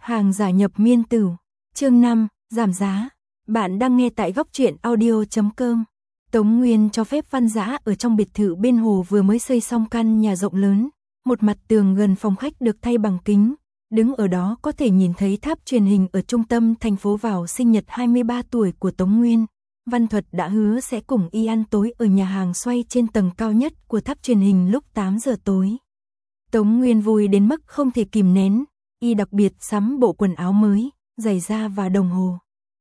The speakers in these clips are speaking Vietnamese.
Hàng giả nhập miên tửu, chương 5, giảm giá. Bạn đang nghe tại goctruyện.audio.com. Tống Nguyên cho phép Văn Dã ở trong biệt thự bên hồ vừa mới xây xong căn nhà rộng lớn, một mặt tường gần phòng khách được thay bằng kính, đứng ở đó có thể nhìn thấy tháp truyền hình ở trung tâm thành phố vào sinh nhật 23 tuổi của Tống Nguyên. Văn Thuật đã hứa sẽ cùng y ăn tối ở nhà hàng xoay trên tầng cao nhất của tháp truyền hình lúc 8 giờ tối. Tống Nguyên vui đến mức không thể kìm nén, y đặc biệt sắm bộ quần áo mới, giày da và đồng hồ.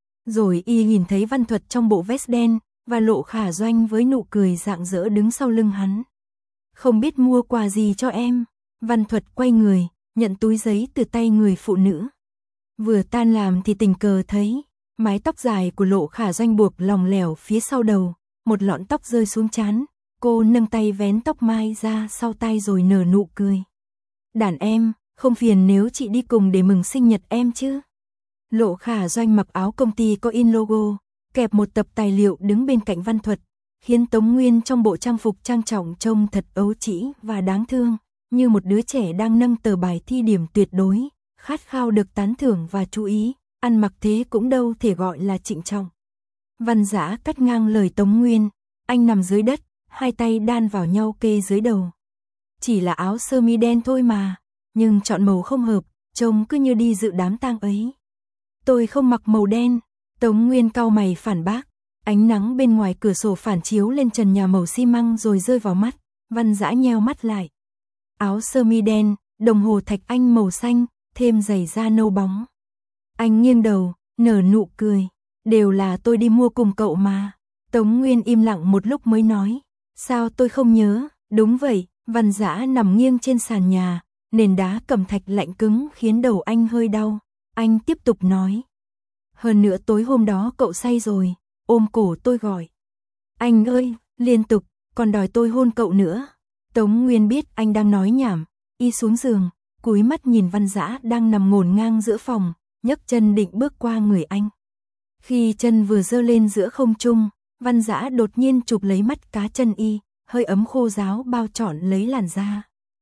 Rồi y nhìn thấy Văn Thuật trong bộ vest đen, và Lộ Khả Doanh với nụ cười rạng rỡ đứng sau lưng hắn. Không biết mua quà gì cho em, Văn Thuật quay người, nhận túi giấy từ tay người phụ nữ. Vừa tan làm thì tình cờ thấy, mái tóc dài của Lộ Khả Doanh buộc lỏng lẻo phía sau đầu, một lọn tóc rơi xuống trán, cô nâng tay vén tóc mai ra sau tai rồi nở nụ cười. Đàn em, không phiền nếu chị đi cùng để mừng sinh nhật em chứ? Lộ Khả Doanh mặc áo công ty có in logo, kẹp một tập tài liệu đứng bên cạnh Văn Thuật, khiến Tống Nguyên trong bộ trang phục trang trọng trông thật ấu trĩ và đáng thương, như một đứa trẻ đang nâng tờ bài thi điểm tuyệt đối, khát khao được tán thưởng và chú ý, ăn mặc thế cũng đâu thể gọi là trịnh trọng. Văn Dã cắt ngang lời Tống Nguyên, anh nằm dưới đất, hai tay đan vào nhau kê dưới đầu. Chỉ là áo sơ mi đen thôi mà, nhưng chọn màu không hợp, trông cứ như đi dự đám tang ấy. Tôi không mặc màu đen, Tống Nguyên cau mày phản bác, ánh nắng bên ngoài cửa sổ phản chiếu lên trần nhà màu xi măng rồi rơi vào mắt, Văn Dã nheo mắt lại. Áo sơ mi đen, đồng hồ thạch anh màu xanh, thêm giày da nâu bóng. Anh nghiêng đầu, nở nụ cười, đều là tôi đi mua cùng cậu mà. Tống Nguyên im lặng một lúc mới nói, sao tôi không nhớ, đúng vậy. Văn Dã nằm nghiêng trên sàn nhà, nền đá cẩm thạch lạnh cứng khiến đầu anh hơi đau. Anh tiếp tục nói, hơn nữa tối hôm đó cậu say rồi, ôm cổ tôi gọi. Anh ơi, liên tục, còn đòi tôi hôn cậu nữa. Tống Nguyên biết anh đang nói nhảm, y xuống giường, cúi mắt nhìn Văn Dã đang nằm ngổn ngang giữa phòng, nhấc chân định bước qua người anh. Khi chân vừa giơ lên giữa không trung, Văn Dã đột nhiên chụp lấy mắt cá chân y, hơi ấm khô ráo bao trọn lấy làn da.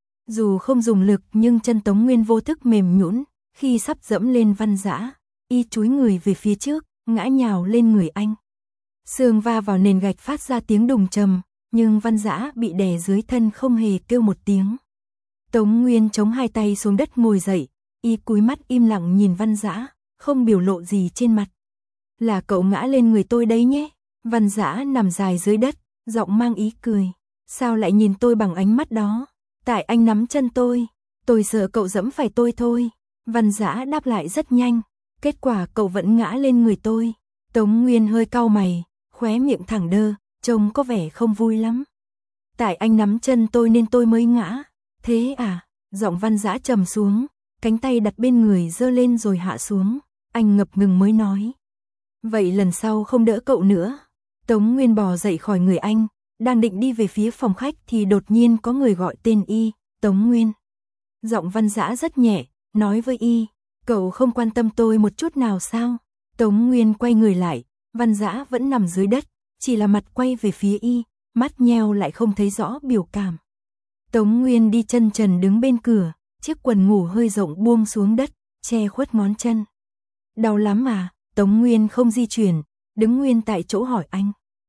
Dù không dùng lực nhưng chân Tống Nguyên vô thức mềm nhũn, khi sắp dẫm lên Văn Dã, y chúi người về phía trước, ngã nhào lên người anh. Xương va vào nền gạch phát ra tiếng đùng trầm, nhưng Văn Dã bị đè dưới thân không hề kêu một tiếng. Tống Nguyên chống hai tay xuống đất ngồi dậy, y cúi mắt im lặng nhìn Văn Dã, không biểu lộ gì trên mặt. Là cậu ngã lên người tôi đấy nhé. Văn Dã nằm dài dưới đất, giọng mang ý cười. Sao lại nhìn tôi bằng ánh mắt đó? Tại anh nắm chân tôi sợ cậu dẫm phải tôi thôi. Văn Dã đáp lại rất nhanh, kết quả cậu vẫn ngã lên người tôi. Tống Nguyên hơi cau mày, khóe miệng thẳng đơ, trông có vẻ không vui lắm. Tại anh nắm chân tôi nên tôi mới ngã. Thế à? Giọng Văn Dã trầm xuống, cánh tay đặt bên người giơ lên rồi hạ xuống. Anh ngập ngừng mới nói, vậy lần sau không đỡ cậu nữa. Tống Nguyên bò dậy khỏi người anh, đang định đi về phía phòng khách thì đột nhiên có người gọi tên y, Tống Nguyên. Giọng Văn Dã rất nhẹ, nói với y, cậu không quan tâm tôi một chút nào sao? Tống Nguyên quay người lại, Văn Dã vẫn nằm dưới đất, chỉ là mặt quay về phía y, mắt nheo lại không thấy rõ biểu cảm. Tống Nguyên đi chân trần đứng bên cửa, chiếc quần ngủ hơi rộng buông xuống đất, che khuất ngón chân. Đau lắm à? Tống Nguyên không di chuyển, đứng nguyên tại chỗ hỏi anh.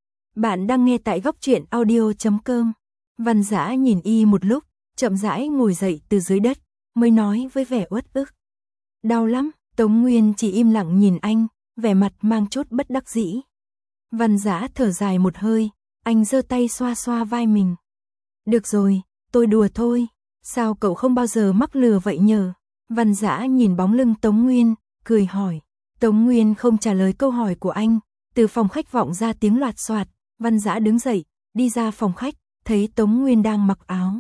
Bạn đang nghe tại goctruyện.audio.com. Văn Dã nhìn y một lúc, chậm rãi ngồi dậy từ dưới đất, mới nói với vẻ uất ức. Đau lắm. Tống Nguyên chỉ im lặng nhìn anh, vẻ mặt mang chút bất đắc dĩ. Văn Dã thở dài một hơi, anh giơ tay xoa xoa vai mình. Được rồi, tôi đùa thôi, sao cậu không bao giờ mắc lừa vậy nhờ? Văn Dã nhìn bóng lưng Tống Nguyên, cười hỏi. Tống Nguyên không trả lời câu hỏi của anh, từ phòng khách vọng ra tiếng loạt soạt. Văn Dã đứng dậy, đi ra phòng khách, thấy Tống Nguyên đang mặc áo.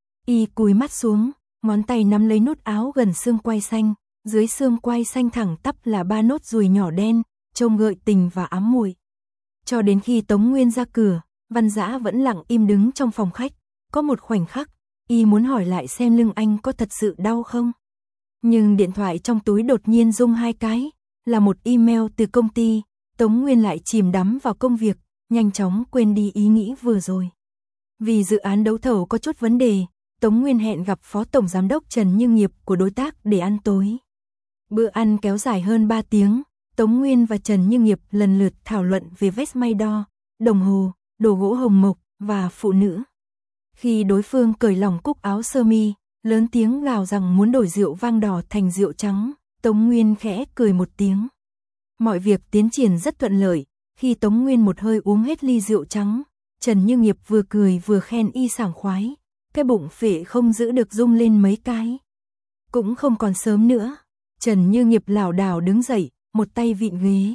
Y cúi mắt xuống, ngón tay nắm lấy nút áo gần xương quai xanh, dưới xương quai xanh thẳng tắp là 3 nốt ruồi nhỏ đen, trông gợi tình và ám muội. Cho đến khi Tống Nguyên ra cửa, Văn Dã vẫn lặng im đứng trong phòng khách. Có một khoảnh khắc, y muốn hỏi lại xem lưng anh có thật sự đau không. Nhưng điện thoại trong túi đột nhiên rung 2 cái, là một email từ công ty. Tống Nguyên lại chìm đắm vào công việc, nhanh chóng quên đi ý nghĩ vừa rồi. Vì dự án đấu thầu có chút vấn đề, Tống Nguyên hẹn gặp Phó Tổng Giám đốc Trần Như Nghiệp của đối tác để ăn tối. Bữa ăn kéo dài hơn 3 tiếng, Tống Nguyên và Trần Như Nghiệp lần lượt thảo luận về vest may đo, đồng hồ, đồ gỗ hồng mộc và phụ nữ. Khi đối phương cởi lỏng cúc áo sơ mi, lớn tiếng gào rằng muốn đổi rượu vang đỏ thành rượu trắng, Tống Nguyên khẽ cười một tiếng. Mọi việc tiến triển rất thuận lợi, khi Tống Nguyên một hơi uống hết ly rượu trắng, Trần Như Nghiệp vừa cười vừa khen y sảng khoái, cái bụng phệ không giữ được rung lên mấy cái. Cũng không còn sớm nữa, Trần Như Nghiệp lảo đảo đứng dậy, một tay vịn ghế.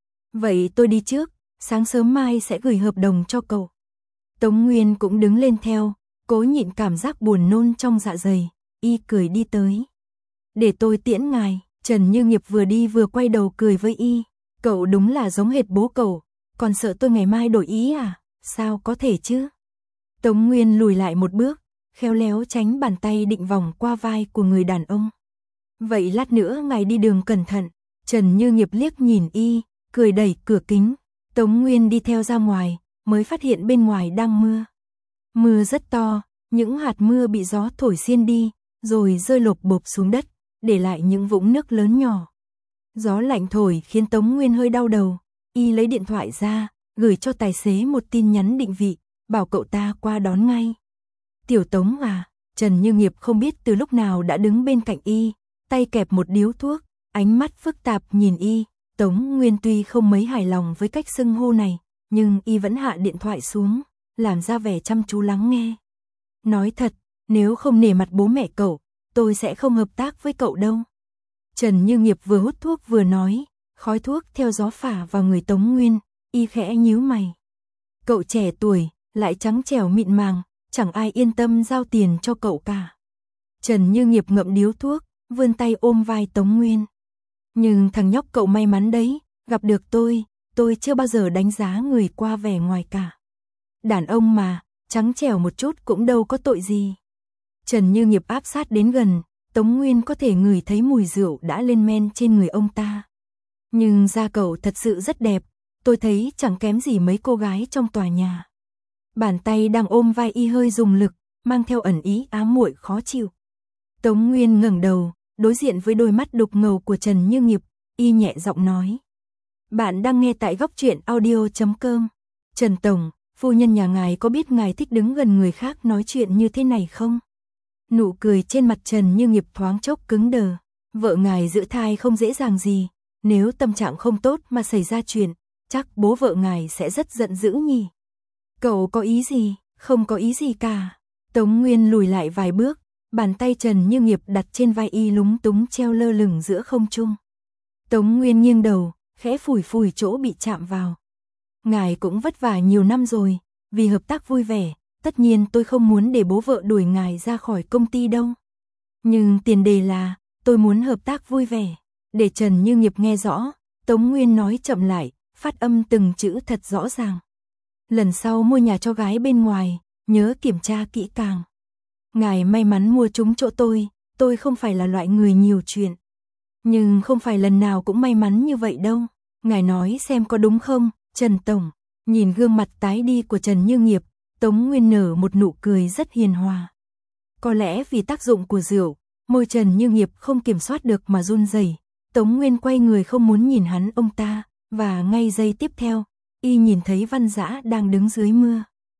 Vậy tôi đi trước, sáng sớm mai sẽ gửi hợp đồng cho cậu. Tống Nguyên cũng đứng lên theo, cố nhịn cảm giác buồn nôn trong dạ dày, y cười đi tới. Để tôi tiễn ngài. Trần Như Nghiệp vừa đi vừa quay đầu cười với y. Cậu đúng là giống hệt bố cậu, còn sợ tôi ngày mai đổi ý à? Sao có thể chứ? Tống Nguyên lùi lại một bước, khéo léo tránh bàn tay định vòng qua vai của người đàn ông. Vậy lát nữa ngài đi đường cẩn thận. Trần Như Nghiệp liếc nhìn y, cười đẩy cửa kính. Tống Nguyên đi theo ra ngoài, mới phát hiện bên ngoài đang mưa. Mưa rất to, những hạt mưa bị gió thổi xiên đi, rồi rơi lộp bộp xuống đất, để lại những vũng nước lớn nhỏ. Gió lạnh thổi khiến Tống Nguyên hơi đau đầu, y lấy điện thoại ra, gửi cho tài xế một tin nhắn định vị, bảo cậu ta qua đón ngay. Tiểu Tống à, Trần Như Nghiệp không biết từ lúc nào đã đứng bên cạnh y, tay kẹp một điếu thuốc, ánh mắt phức tạp nhìn y. Tống Nguyên tuy không mấy hài lòng với cách xưng hô này, nhưng y vẫn hạ điện thoại xuống, làm ra vẻ chăm chú lắng nghe. Nói thật, nếu không nể mặt bố mẹ cậu, tôi sẽ không hợp tác với cậu đâu. Trần Như Nghiệp vừa hút thuốc vừa nói, khói thuốc theo gió phả vào người Tống Nguyên, y khẽ nhíu mày. Cậu trẻ tuổi, lại trắng trẻo mịn màng, chẳng ai yên tâm giao tiền cho cậu cả. Trần Như Nghiệp ngậm điếu thuốc, vươn tay ôm vai Tống Nguyên. Nhưng thằng nhóc cậu may mắn đấy, gặp được tôi chưa bao giờ đánh giá người qua vẻ ngoài cả. Đàn ông mà, trắng trẻo một chút cũng đâu có tội gì. Trần Như Nghiệp áp sát đến gần, Tống Nguyên có thể ngửi thấy mùi rượu đã lên men trên người ông ta. Nhưng da cậu thật sự rất đẹp, tôi thấy chẳng kém gì mấy cô gái trong tòa nhà. Bàn tay đang ôm vai y hơi dùng lực, mang theo ẩn ý ám muội khó chịu. Tống Nguyên ngẩng đầu, đối diện với đôi mắt đục ngầu của Trần Như Nghiệp, y nhẹ giọng nói. Bạn đang nghe tại góc truyện audio.com. Trần Tổng, phu nhân nhà ngài có biết ngài thích đứng gần người khác nói chuyện như thế này không? Nụ cười trên mặt Trần Như Nghiệp thoáng chốc cứng đờ. Vợ ngài giữ thai không dễ dàng gì, nếu tâm trạng không tốt mà xảy ra chuyện, chắc bố vợ ngài sẽ rất giận dữ nhỉ. Cậu có ý gì? Không có ý gì cả. Tống Nguyên lùi lại vài bước, bàn tay Trần Như Nghiệp đặt trên vai y lúng túng treo lơ lửng giữa không trung. Tống Nguyên nghiêng đầu, khẽ phủi phủi chỗ bị chạm vào. Ngài cũng vất vả nhiều năm rồi, vì hợp tác vui vẻ, tất nhiên tôi không muốn để bố vợ đuổi ngài ra khỏi công ty đâu. Nhưng tiền đề là, tôi muốn hợp tác vui vẻ. Để Trần Như Nghiệp nghe rõ, Tống Nguyên nói chậm lại, phát âm từng chữ thật rõ ràng. Lần sau mua nhà cho gái bên ngoài, nhớ kiểm tra kỹ càng. Ngài may mắn mua trúng chỗ tôi không phải là loại người nhiều chuyện. Nhưng không phải lần nào cũng may mắn như vậy đâu. Ngài nói xem có đúng không, Trần Tổng. Nhìn gương mặt tái đi của Trần Như Nghiệp, Tống Nguyên nở một nụ cười rất hiền hòa. Có lẽ vì tác dụng của rượu, môi Trần Như Nghiệp không kiểm soát được mà run rẩy. Tống Nguyên quay người không muốn nhìn hắn ông ta, và ngay giây tiếp theo, y nhìn thấy Văn Dã đang đứng dưới mưa.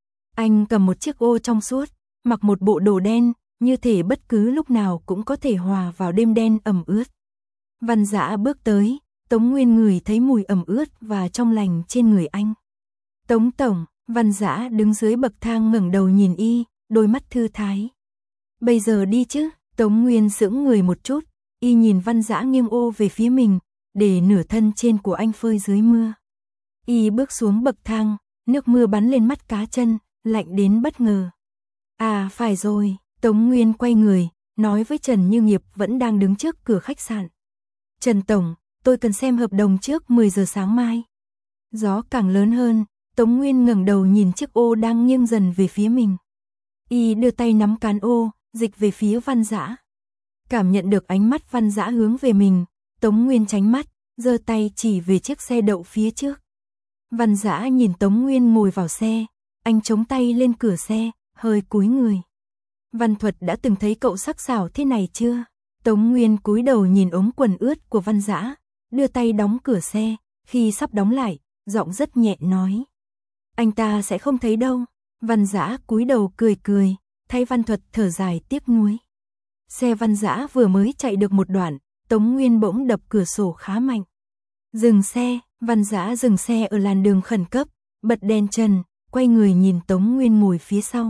Anh cầm một chiếc ô trong suốt, mặc một bộ đồ đen, như thể bất cứ lúc nào cũng có thể hòa vào đêm đen ẩm ướt. Văn Dã bước tới, Tống Nguyên ngửi thấy mùi ẩm ướt và trong lành trên người anh. Tống Tổng, Văn Dã đứng dưới bậc thang ngẩng đầu nhìn y, đôi mắt thư thái. Bây giờ đi chứ? Tống Nguyên sững người một chút, y nhìn Văn Dã nghiêng ô về phía mình, để nửa thân trên của anh phơi dưới mưa. Y bước xuống bậc thang, nước mưa bắn lên mắt cá chân, lạnh đến bất ngờ. À phải rồi, Tống Nguyên quay người, nói với Trần Như Nghiệp vẫn đang đứng trước cửa khách sạn. Trần Tổng, tôi cần xem hợp đồng trước 10 giờ sáng mai. Gió càng lớn hơn, Tống Nguyên ngẩng đầu nhìn chiếc ô đang nghiêng dần về phía mình. Y đưa tay nắm cán ô, dịch về phía Văn Dã. Cảm nhận được ánh mắt Văn Dã hướng về mình, Tống Nguyên tránh mắt, giơ tay chỉ về chiếc xe đậu phía trước. Văn Dã nhìn Tống Nguyên ngồi vào xe, anh chống tay lên cửa xe, hơi cúi người. Văn Thuật đã từng thấy cậu sắc sảo thế này chưa? Tống Nguyên cúi đầu nhìn ống quần ướt của Văn Dã, đưa tay đóng cửa xe, khi sắp đóng lại, giọng rất nhẹ nói. Anh ta sẽ không thấy đâu. Văn Dã cúi đầu cười cười, thay Văn Thuật thở dài tiếc nuối. Xe Văn Dã vừa mới chạy được một đoạn, Tống Nguyên bỗng đập cửa sổ khá mạnh. Dừng xe, Văn Dã dừng xe ở làn đường khẩn cấp, bật đèn trần, quay người nhìn Tống Nguyên ngồi phía sau.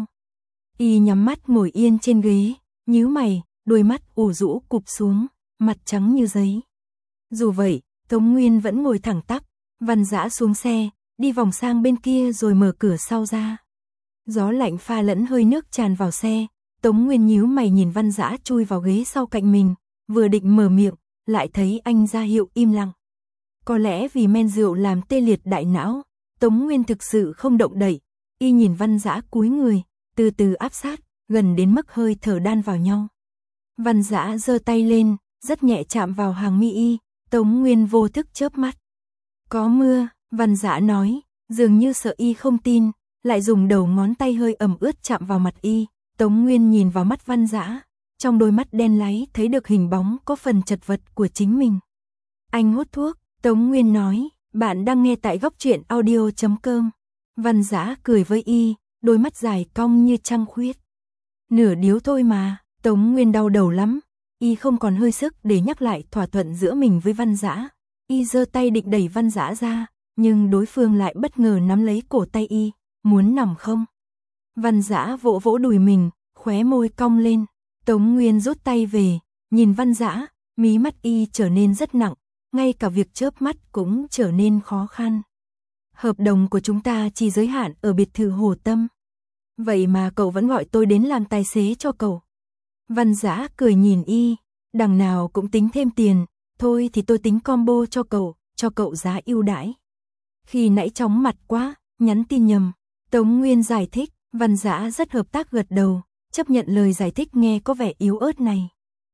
Y nhắm mắt ngồi yên trên ghế, nhíu mày, đôi mắt ủ rũ cụp xuống, mặt trắng như giấy. Dù vậy, Tống Nguyên vẫn ngồi thẳng tắp. Văn Dã xuống xe, đi vòng sang bên kia rồi mở cửa sau ra. Gió lạnh pha lẫn hơi nước tràn vào xe, Tống Nguyên nhíu mày nhìn Văn Dã chui vào ghế sau cạnh mình, vừa định mở miệng, lại thấy anh ra hiệu im lặng. Có lẽ vì men rượu làm tê liệt đại não, Tống Nguyên thực sự không động đậy, y nhìn Văn Dã cúi người, từ từ áp sát, gần đến mức hơi thở đan vào nhau. Văn Dã giơ tay lên, rất nhẹ chạm vào hàng mi y, Tống Nguyên vô thức chớp mắt. Có mưa, Văn Dã nói, dường như sợ y không tin, lại dùng đầu ngón tay hơi ẩm ướt chạm vào mặt y. Tống Nguyên nhìn vào mắt Văn Dã, trong đôi mắt đen láy thấy được hình bóng có phần chật vật của chính mình. Anh hút thuốc, Tống Nguyên nói, bạn đang nghe tại Góc Truyện Audio.com. Văn Dã cười với y, đôi mắt dài cong như trăng khuyết. Nửa điếu thôi mà. Tống Nguyên đau đầu lắm, y không còn hơi sức để nhắc lại thỏa thuận giữa mình với Văn Dã. Y giơ tay định đẩy Văn Dã ra, nhưng đối phương lại bất ngờ nắm lấy cổ tay y, muốn nằm không? Văn Dã vỗ vỗ đùi mình, khóe môi cong lên. Tống Nguyên rút tay về, nhìn Văn Dã, mí mắt y trở nên rất nặng, ngay cả việc chớp mắt cũng trở nên khó khăn. Hợp đồng của chúng ta chỉ giới hạn ở biệt thự Hồ Tâm. Vậy mà cậu vẫn gọi tôi đến làm tài xế cho cậu. Văn Dã cười nhìn y, đằng nào cũng tính thêm tiền, thôi thì tôi tính combo cho cậu giá ưu đãi. Khi nãy chóng mặt quá, nhắn tin nhầm. Tống Nguyên giải thích, Văn Dã rất hợp tác gật đầu, chấp nhận lời giải thích nghe có vẻ yếu ớt này.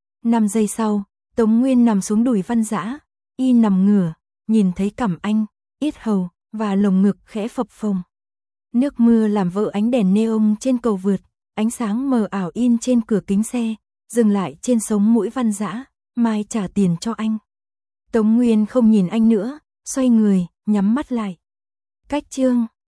5 giây sau, Tống Nguyên nằm xuống đùi Văn Dã, y nằm ngửa, nhìn thấy cằm anh, yết hầu và lồng ngực khẽ phập phồng. Nước mưa làm vỡ ánh đèn neon trên cầu vượt, ánh sáng mờ ảo in trên cửa kính xe, dừng lại trên sống mũi Văn Dã, mai trả tiền cho anh. Tống Nguyên không nhìn anh nữa, xoay người, nhắm mắt lại. Cách chương